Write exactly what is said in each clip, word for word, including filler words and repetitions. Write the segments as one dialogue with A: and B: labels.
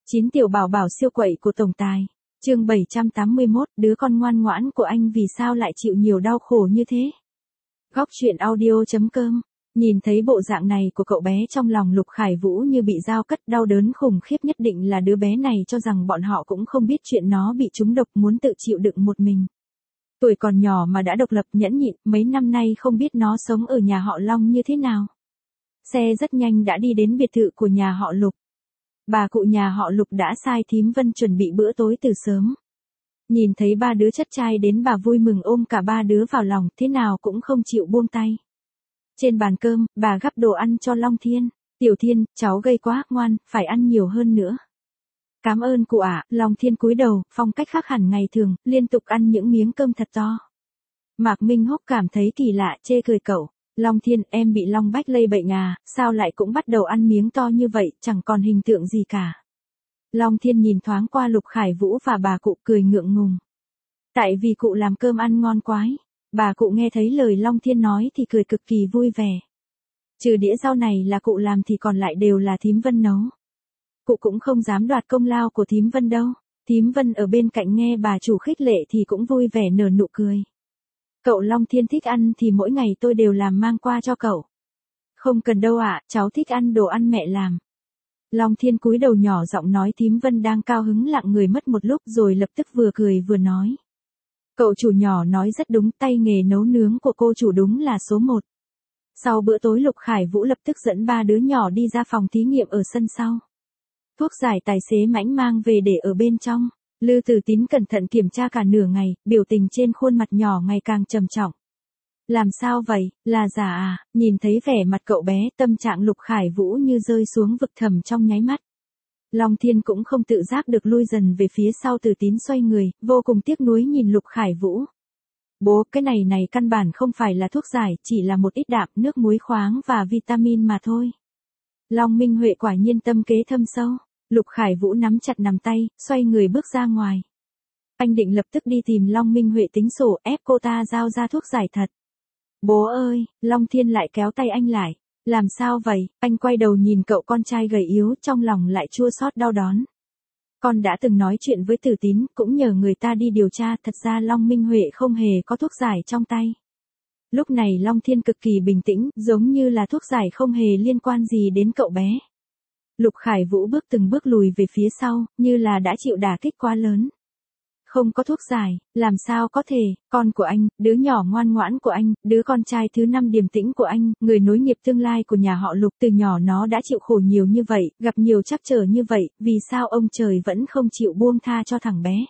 A: chín tiểu bảo bảo siêu quậy của tổng tài. Chương bảy trăm tám mươi mốt, đứa con ngoan ngoãn của anh vì sao lại chịu nhiều đau khổ như thế? Góc truyện audio chấm com. Nhìn thấy bộ dạng này của cậu bé trong lòng Lục Khải Vũ như bị dao cắt, đau đớn khủng khiếp, nhất định là đứa bé này cho rằng bọn họ cũng không biết chuyện nó bị trúng độc, muốn tự chịu đựng một mình. Tuổi còn nhỏ mà đã độc lập nhẫn nhịn, mấy năm nay không biết nó sống ở nhà họ Long như thế nào. Xe rất nhanh đã đi đến biệt thự của nhà họ Lục. Bà cụ nhà họ Lục đã sai thím Vân chuẩn bị bữa tối từ sớm. Nhìn thấy ba đứa chất trai đến, bà vui mừng ôm cả ba đứa vào lòng, thế nào cũng không chịu buông tay. Trên bàn cơm, bà gắp đồ ăn cho Long Thiên. Tiểu Thiên, cháu gầy quá, ngoan, phải ăn nhiều hơn nữa. Cảm ơn cụ ạ. Long Thiên cúi đầu, phong cách khác hẳn ngày thường, liên tục ăn những miếng cơm thật to. Mạc Minh Húc cảm thấy kỳ lạ, chê cười cậu. Long Thiên, em bị Long Bách lây bệnh à, sao lại cũng bắt đầu ăn miếng to như vậy, chẳng còn hình tượng gì cả. Long Thiên nhìn thoáng qua Lục Khải Vũ và bà cụ, cười ngượng ngùng. Tại vì cụ làm cơm ăn ngon quái. Bà cụ nghe thấy lời Long Thiên nói thì cười cực kỳ vui vẻ. Trừ đĩa rau này là cụ làm thì còn lại đều là thím Vân nấu. Cụ cũng không dám đoạt công lao của thím Vân đâu. Thím Vân ở bên cạnh nghe bà chủ khích lệ thì cũng vui vẻ nở nụ cười. Cậu Long Thiên thích ăn thì mỗi ngày tôi đều làm mang qua cho cậu. Không cần đâu ạ, cháu thích ăn đồ ăn mẹ làm. Long Thiên cúi đầu nhỏ giọng nói. Thím Vân đang cao hứng lặng người mất một lúc rồi lập tức vừa cười vừa nói. Cậu chủ nhỏ nói rất đúng, tay nghề nấu nướng của cô chủ đúng là số một. Sau bữa tối Lục Khải Vũ lập tức dẫn ba đứa nhỏ đi ra phòng thí nghiệm ở sân sau. Thuốc giải tài xế Mãnh mang về để ở bên trong. Lư Tử Tín cẩn thận kiểm tra cả nửa ngày, biểu tình trên khuôn mặt nhỏ ngày càng trầm trọng. Làm sao vậy, là giả à? Nhìn thấy vẻ mặt cậu bé, tâm trạng Lục Khải Vũ như rơi xuống vực thẳm trong nháy mắt. Long Thiên cũng không tự giác được lui dần về phía sau. Tử Tín xoay người, vô cùng tiếc nuối nhìn Lục Khải Vũ. Bố, cái này này căn bản không phải là thuốc giải, chỉ là một ít đạm, nước muối khoáng và vitamin mà thôi. Long Minh Huệ quả nhiên tâm kế thâm sâu. Lục Khải Vũ nắm chặt nắm tay, xoay người bước ra ngoài. Anh định lập tức đi tìm Long Minh Huệ tính sổ, ép cô ta giao ra thuốc giải thật. Bố ơi, Long Thiên lại kéo tay anh lại. Làm sao vậy? Anh quay đầu nhìn cậu con trai gầy yếu, trong lòng lại chua xót đau đớn. Con đã từng nói chuyện với Tử Tín, cũng nhờ người ta đi điều tra, thật ra Long Minh Huệ không hề có thuốc giải trong tay. Lúc này Long Thiên cực kỳ bình tĩnh, giống như là thuốc giải không hề liên quan gì đến cậu bé. Lục Khải Vũ bước từng bước lùi về phía sau, như là đã chịu đả kích quá lớn. Không có thuốc giải, làm sao có thể, con của anh, đứa nhỏ ngoan ngoãn của anh, đứa con trai thứ năm điềm tĩnh của anh, người nối nghiệp tương lai của nhà họ Lục, từ nhỏ nó đã chịu khổ nhiều như vậy, gặp nhiều trắc trở như vậy, vì sao ông trời vẫn không chịu buông tha cho thằng bé?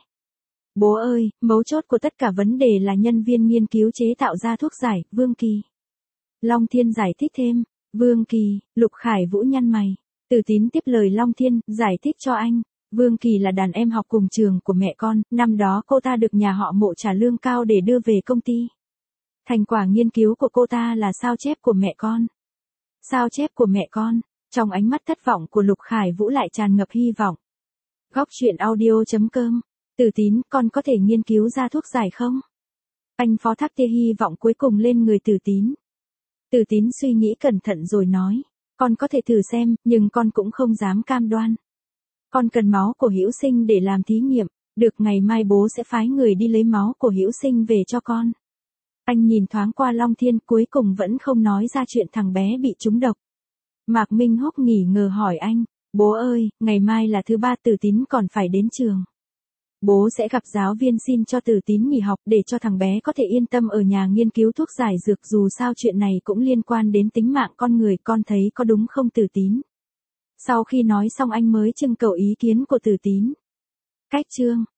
A: Bố ơi, mấu chốt của tất cả vấn đề là nhân viên nghiên cứu chế tạo ra thuốc giải, Vương Kỳ. Long Thiên giải thích thêm. Vương Kỳ. Lục Khải Vũ nhăn mày. Tử Tín tiếp lời Long Thiên, giải thích cho anh. Vương Kỳ là đàn em học cùng trường của mẹ con, năm đó cô ta được nhà họ Mộ trả lương cao để đưa về công ty. Thành quả nghiên cứu của cô ta là sao chép của mẹ con. Sao chép của mẹ con? Trong ánh mắt thất vọng của Lục Khải Vũ lại tràn ngập hy vọng. Góc truyện audio chấm com. Tử Tín, con có thể nghiên cứu ra thuốc giải không? Anh phó thác tia hy vọng cuối cùng lên người Tử Tín. Tử Tín suy nghĩ cẩn thận rồi nói. Con có thể thử xem, nhưng con cũng không dám cam đoan. Con cần máu của Hữu Sinh để làm thí nghiệm, được ngày mai bố sẽ phái người đi lấy máu của Hữu Sinh về cho con. Anh nhìn thoáng qua Long Thiên, cuối cùng vẫn không nói ra chuyện thằng bé bị trúng độc. Mạc Minh Húc nghỉ ngờ hỏi anh, bố ơi, ngày mai là thứ ba, Tử Tín còn phải đến trường. Bố sẽ gặp giáo viên xin cho Tử Tín nghỉ học để cho thằng bé có thể yên tâm ở nhà nghiên cứu thuốc giải dược, dù sao chuyện này cũng liên quan đến tính mạng con người, con thấy có đúng không Tử Tín? Sau khi nói xong anh mới trưng cầu ý kiến của Tử Tín. Cách chương